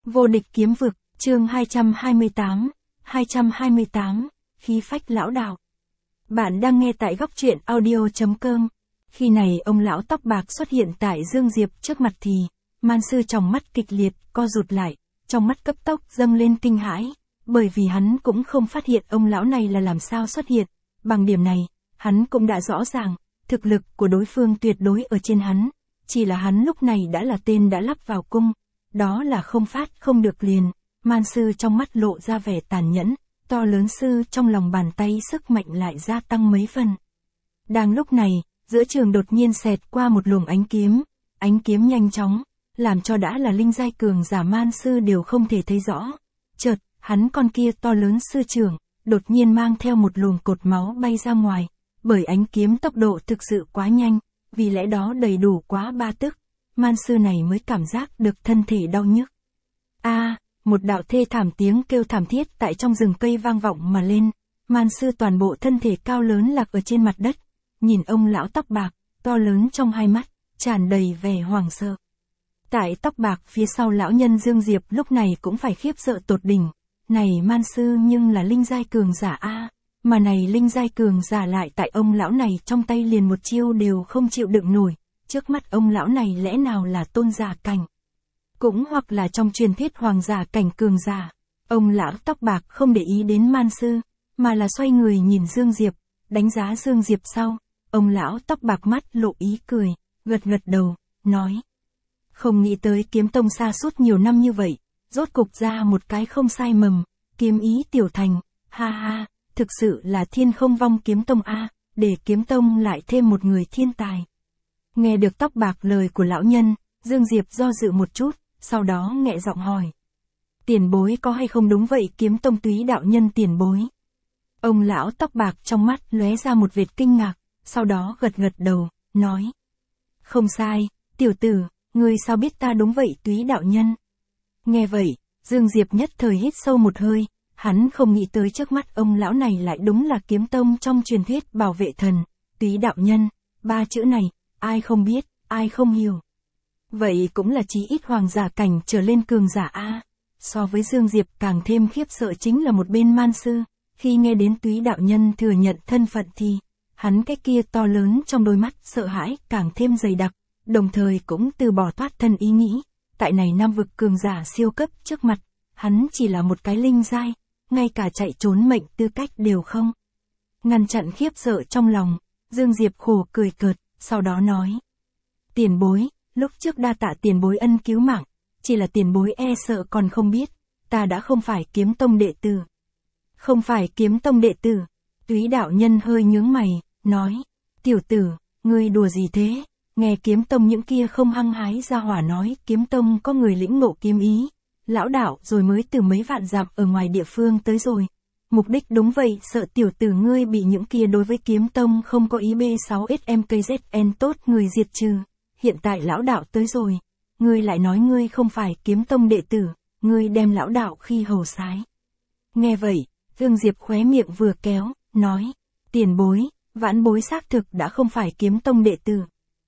Vô địch kiếm vực, chương 228, khí phách lão đạo. Bạn đang nghe tại góc truyện audio.com. Khi này ông lão tóc bạc xuất hiện tại Dương Diệp trước mặt thì, Man Sư trong mắt kịch liệt, co rụt lại, trong mắt cấp tốc dâng lên kinh hãi, bởi vì hắn cũng không phát hiện ông lão này là làm sao xuất hiện. Bằng điểm này, hắn cũng đã rõ ràng, thực lực của đối phương tuyệt đối ở trên hắn, chỉ là hắn lúc này đã là tên đã lắp vào cung. Đó là không phát không được liền. Man Sư trong mắt lộ ra vẻ tàn nhẫn, to lớn sư trong lòng bàn tay sức mạnh lại gia tăng mấy phần. Đang lúc này, giữa trường đột nhiên xẹt qua một luồng ánh kiếm nhanh chóng, làm cho đã là linh giai cường giả Man Sư đều không thể thấy rõ. Chợt, hắn con kia to lớn sư trưởng, đột nhiên mang theo một luồng cột máu bay ra ngoài, bởi ánh kiếm tốc độ thực sự quá nhanh, vì lẽ đó đầy đủ quá 3 tức. Man Sư này mới cảm giác được thân thể đau nhức. Một đạo thê thảm tiếng kêu thảm thiết tại trong rừng cây vang vọng mà lên. Man Sư toàn bộ thân thể cao lớn lạc ở trên mặt đất, nhìn ông lão tóc bạc, to lớn trong hai mắt, tràn đầy vẻ hoảng sợ. Tại tóc bạc phía sau lão nhân Dương Diệp lúc này cũng phải khiếp sợ tột đỉnh. Này Man Sư nhưng là linh giai cường giả mà này linh giai cường giả lại tại ông lão này trong tay liền một chiêu đều không chịu đựng nổi. Trước mắt ông lão này lẽ nào là tôn giả cảnh, cũng hoặc là trong truyền thuyết hoàng giả cảnh cường giả. Ông lão tóc bạc không để ý đến Man Sư, mà là xoay người nhìn Dương Diệp, đánh giá Dương Diệp sau, ông lão tóc bạc mắt lộ ý cười, gật đầu, nói. Không nghĩ tới kiếm tông sa sút nhiều năm như vậy, rốt cục ra một cái không sai mầm, kiếm ý tiểu thành, thực sự là thiên không vong kiếm tông để kiếm tông lại thêm một người thiên tài. Nghe được tóc bạc lời của lão nhân, Dương Diệp do dự một chút, sau đó nhẹ giọng hỏi. Tiền bối có hay không đúng vậy kiếm tông túy đạo nhân tiền bối? Ông lão tóc bạc trong mắt lóe ra một vệt kinh ngạc, sau đó gật đầu, nói. Không sai, tiểu tử, ngươi sao biết ta đúng vậy túy đạo nhân? Nghe vậy, Dương Diệp nhất thời hít sâu một hơi, hắn không nghĩ tới trước mắt ông lão này lại đúng là kiếm tông trong truyền thuyết bảo vệ thần, túy đạo nhân, 3 chữ này. Ai không biết, ai không hiểu. Vậy cũng là chí ít hoàng giả cảnh trở lên cường giả So với Dương Diệp càng thêm khiếp sợ chính là một bên Man Sư, khi nghe đến túy đạo nhân thừa nhận thân phận thì, hắn cái kia to lớn trong đôi mắt sợ hãi càng thêm dày đặc, đồng thời cũng từ bỏ thoát thân ý nghĩ, tại này nam vực cường giả siêu cấp trước mặt, hắn chỉ là một cái linh giai, ngay cả chạy trốn mệnh tư cách đều không. Ngăn chặn khiếp sợ trong lòng, Dương Diệp khổ cười cợt. Sau đó nói, tiền bối, lúc trước đa tạ tiền bối ân cứu mạng, chỉ là tiền bối e sợ còn không biết, ta đã không phải kiếm tông đệ tử. Không phải kiếm tông đệ tử, túy đạo nhân hơi nhướng mày, nói, tiểu tử, ngươi đùa gì thế, nghe kiếm tông những kia không hăng hái ra hỏa nói kiếm tông có người lĩnh ngộ kiếm ý, lão đạo rồi mới từ mấy vạn dặm ở ngoài địa phương tới rồi. Mục đích đúng vậy, sợ tiểu tử ngươi bị những kia đối với kiếm tông không có ý B6SMKZN tốt người diệt trừ. Hiện tại lão đạo tới rồi, ngươi lại nói ngươi không phải kiếm tông đệ tử, ngươi đem lão đạo khi hầu sái. Nghe vậy, Dương Diệp khóe miệng vừa kéo, nói, tiền bối, vãn bối xác thực đã không phải kiếm tông đệ tử.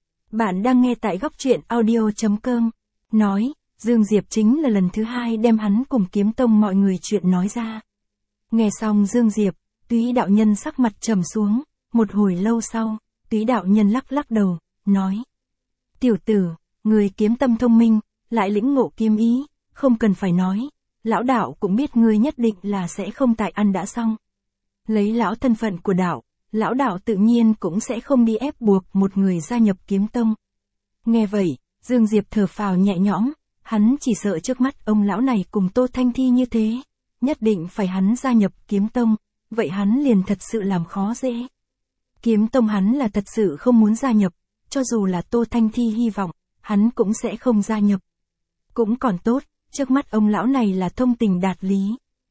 Bạn đang nghe tại góc truyện audio.com, nói, Dương Diệp chính là lần thứ 2 đem hắn cùng kiếm tông mọi người chuyện nói ra. Nghe xong Dương Diệp, túy đạo nhân sắc mặt trầm xuống, một hồi lâu sau, túy đạo nhân lắc đầu, nói. Tiểu tử, người kiếm tâm thông minh, lại lĩnh ngộ kiếm ý, không cần phải nói, lão đạo cũng biết ngươi nhất định là sẽ không tại ăn đã xong. Lấy lão thân phận của đạo, lão đạo tự nhiên cũng sẽ không đi ép buộc một người gia nhập kiếm tông. Nghe vậy, Dương Diệp thở phào nhẹ nhõm, hắn chỉ sợ trước mắt ông lão này cùng Tô Thanh Thi như thế. Nhất định phải hắn gia nhập kiếm tông, vậy hắn liền thật sự làm khó dễ. Kiếm tông hắn là thật sự không muốn gia nhập, cho dù là Tô Thanh Thi hy vọng, hắn cũng sẽ không gia nhập. Cũng còn tốt, trước mắt ông lão này là thông tình đạt lý.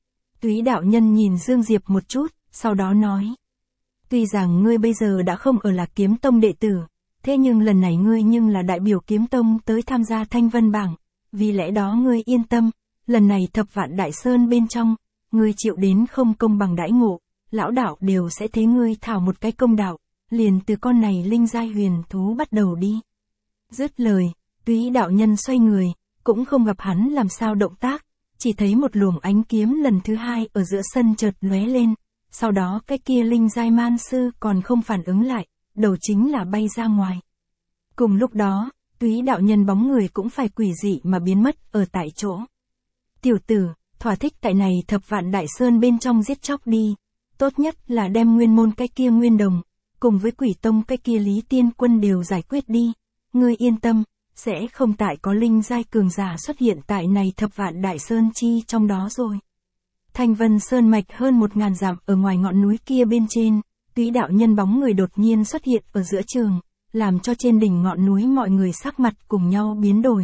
Túy đạo nhân nhìn Dương Diệp một chút, sau đó nói. Tuy rằng ngươi bây giờ đã không ở là kiếm tông đệ tử, thế nhưng lần này ngươi nhưng là đại biểu kiếm tông tới tham gia Thanh Vân Bảng, vì lẽ đó ngươi yên tâm. Lần này thập vạn đại sơn bên trong, ngươi chịu đến không công bằng đãi ngộ, lão đạo đều sẽ thế ngươi thảo một cái công đạo, liền từ con này linh giai huyền thú bắt đầu đi. Dứt lời, túy đạo nhân xoay người, cũng không gặp hắn làm sao động tác, chỉ thấy một luồng ánh kiếm lần thứ hai ở giữa sân chợt lóe lên, sau đó cái kia linh giai man sư còn không phản ứng lại, đầu chính là bay ra ngoài. Cùng lúc đó, Túy đạo nhân bóng người cũng phải quỷ dị mà biến mất ở tại chỗ. Tiểu tử, thỏa thích tại này thập vạn đại sơn bên trong giết chóc đi, tốt nhất là đem nguyên môn cái kia Nguyên Đồng, cùng với Quỷ Tông cái kia Lý Tiên Quân đều giải quyết đi, ngươi yên tâm, sẽ không tại có linh giai cường giả xuất hiện tại này thập vạn đại sơn chi trong đó rồi. Thanh Vân Sơn mạch hơn 1000 dặm ở ngoài ngọn núi kia bên trên, Túy đạo nhân bóng người đột nhiên xuất hiện ở giữa trường, làm cho trên đỉnh ngọn núi mọi người sắc mặt cùng nhau biến đổi.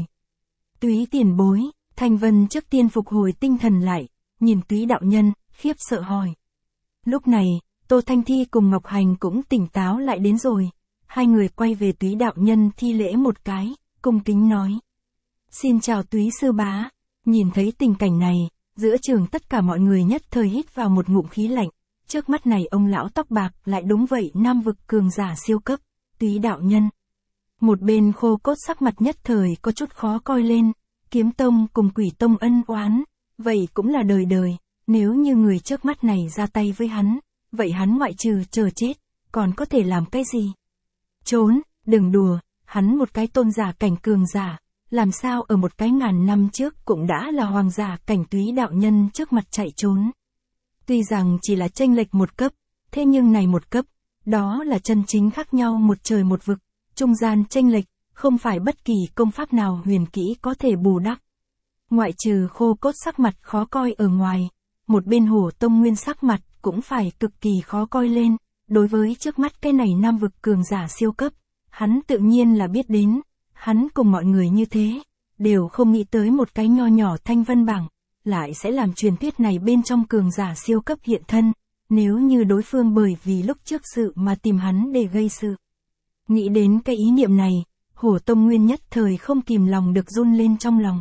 Túy tiền bối, Thanh Vân trước tiên phục hồi tinh thần lại, nhìn Túy đạo nhân, khiếp sợ hỏi. Lúc này, Tô Thanh Thi cùng Ngọc Hành cũng tỉnh táo lại đến rồi, hai người quay về Túy đạo nhân thi lễ một cái, cung kính nói. Xin chào Túy sư bá, nhìn thấy tình cảnh này, giữa trường tất cả mọi người nhất thời hít vào một ngụm khí lạnh, trước mắt này ông lão tóc bạc lại đúng vậy nam vực cường giả siêu cấp, Túy đạo nhân. Một bên Khô Cốt sắc mặt nhất thời có chút khó coi lên, Kiếm Tông cùng Quỷ Tông ân oán, vậy cũng là đời đời, nếu như người trước mắt này ra tay với hắn, vậy hắn ngoại trừ chờ chết, còn có thể làm cái gì? Trốn, đừng đùa, hắn một cái tôn giả cảnh cường giả, làm sao ở một cái 1000 năm trước cũng đã là hoàng giả cảnh Túy đạo nhân trước mặt chạy trốn. Tuy rằng chỉ là chênh lệch một cấp, thế nhưng này một cấp, đó là chân chính khác nhau một trời một vực, trung gian chênh lệch, không phải bất kỳ công pháp nào huyền kỹ có thể bù đắp. Ngoại trừ Khô Cốt sắc mặt khó coi ở ngoài, một bên Hổ Tông Nguyên sắc mặt cũng phải cực kỳ khó coi lên, đối với trước mắt cái này nam vực cường giả siêu cấp, hắn tự nhiên là biết đến, hắn cùng mọi người như thế, đều không nghĩ tới một cái nho nhỏ Thanh Vân bảng, lại sẽ làm truyền thuyết này bên trong cường giả siêu cấp hiện thân, nếu như đối phương bởi vì lúc trước sự mà tìm hắn để gây sự. Nghĩ đến cái ý niệm này, Hổ Tông Nguyên nhất thời không kìm lòng được run lên trong lòng.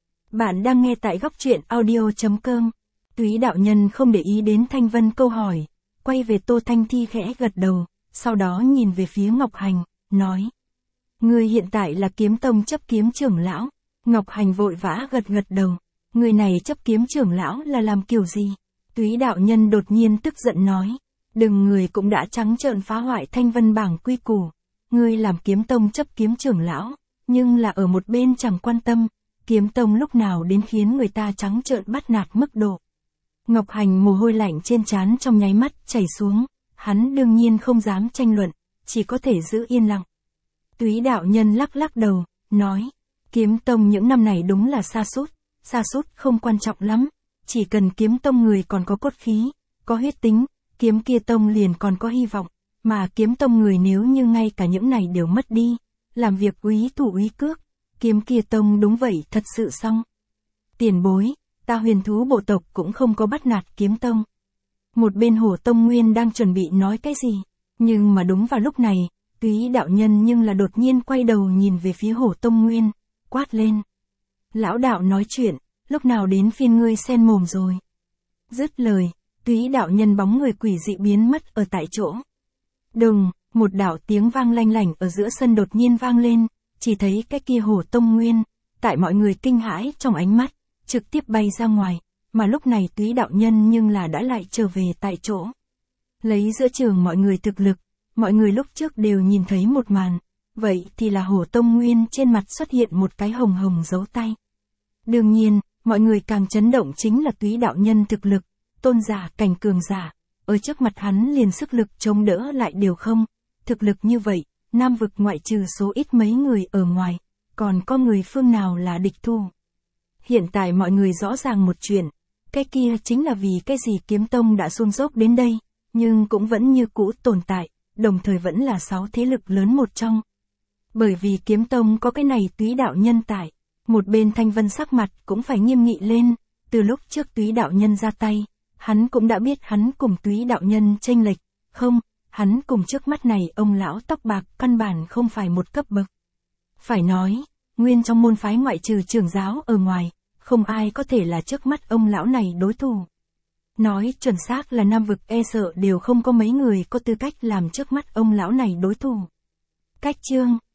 Bạn đang nghe tại góc truyện audio.com. Túy đạo nhân không để ý đến Thanh Vân câu hỏi, quay về Tô Thanh Thi khẽ gật đầu, sau đó nhìn về phía Ngọc Hành, nói. Người hiện tại là Kiếm Tông chấp kiếm trưởng lão. Ngọc Hành vội vã gật gật đầu. Người này chấp kiếm trưởng lão là làm kiểu gì? Túy đạo nhân đột nhiên tức giận nói. Đừng, người cũng đã trắng trợn phá hoại Thanh Vân bảng quy củ. Ngươi làm Kiếm Tông chấp kiếm trưởng lão, nhưng là ở một bên chẳng quan tâm, Kiếm Tông lúc nào đến khiến người ta trắng trợn bắt nạt mức độ. Ngọc Hành mồ hôi lạnh trên trán trong nháy mắt chảy xuống, hắn đương nhiên không dám tranh luận, chỉ có thể giữ yên lặng. Túy đạo nhân lắc lắc đầu, nói, Kiếm Tông những năm này đúng là sa sút không quan trọng lắm, chỉ cần Kiếm Tông người còn có cốt khí, có huyết tính, Kiếm kia Tông liền còn có hy vọng, mà Kiếm Tông người nếu như ngay cả những này đều mất đi, làm việc úy thủ úy cước, Kiếm kia Tông đúng vậy thật sự xong. Tiền bối, ta Huyền Thú bộ tộc cũng không có bắt nạt Kiếm Tông. Một bên Hổ Tông Nguyên đang chuẩn bị nói cái gì, nhưng mà đúng vào lúc này, Túy đạo nhân nhưng là đột nhiên quay đầu nhìn về phía Hổ Tông Nguyên, quát lên. Lão đạo nói chuyện, lúc nào đến phiên ngươi xen mồm rồi. Dứt lời, Túy đạo nhân bóng người quỷ dị biến mất ở tại chỗ. Đùng, một đạo tiếng vang lanh lảnh ở giữa sân đột nhiên vang lên, chỉ thấy cái kia Hổ Tông Nguyên, tại mọi người kinh hãi trong ánh mắt, trực tiếp bay ra ngoài, mà lúc này Túy đạo nhân nhưng là đã lại trở về tại chỗ. Lấy giữa trường mọi người thực lực, mọi người lúc trước đều nhìn thấy một màn, vậy thì là Hổ Tông Nguyên trên mặt xuất hiện một cái hồng hồng dấu tay. Đương nhiên, mọi người càng chấn động chính là Túy đạo nhân thực lực, tôn giả cảnh cường giả, ở trước mặt hắn liền sức lực chống đỡ lại đều không, thực lực như vậy, nam vực ngoại trừ số ít mấy người ở ngoài, còn có người phương nào là địch thủ. Hiện tại mọi người rõ ràng một chuyện, cái kia chính là vì cái gì Kiếm Tông đã xôn xốc đến đây, nhưng cũng vẫn như cũ tồn tại, đồng thời vẫn là 6 thế lực lớn một trong. Bởi vì Kiếm Tông có cái này Túy đạo nhân tại, một bên Thanh Vân sắc mặt cũng phải nghiêm nghị lên, từ lúc trước Túy đạo nhân ra tay, hắn cũng đã biết hắn cùng Túy đạo nhân chênh lệch, không, hắn cùng trước mắt này ông lão tóc bạc căn bản không phải một cấp bậc. Phải nói, nguyên trong môn phái ngoại trừ trưởng giáo ở ngoài, không ai có thể là trước mắt ông lão này đối thủ. Nói chuẩn xác là nam vực e sợ đều không có mấy người có tư cách làm trước mắt ông lão này đối thủ. Cách chương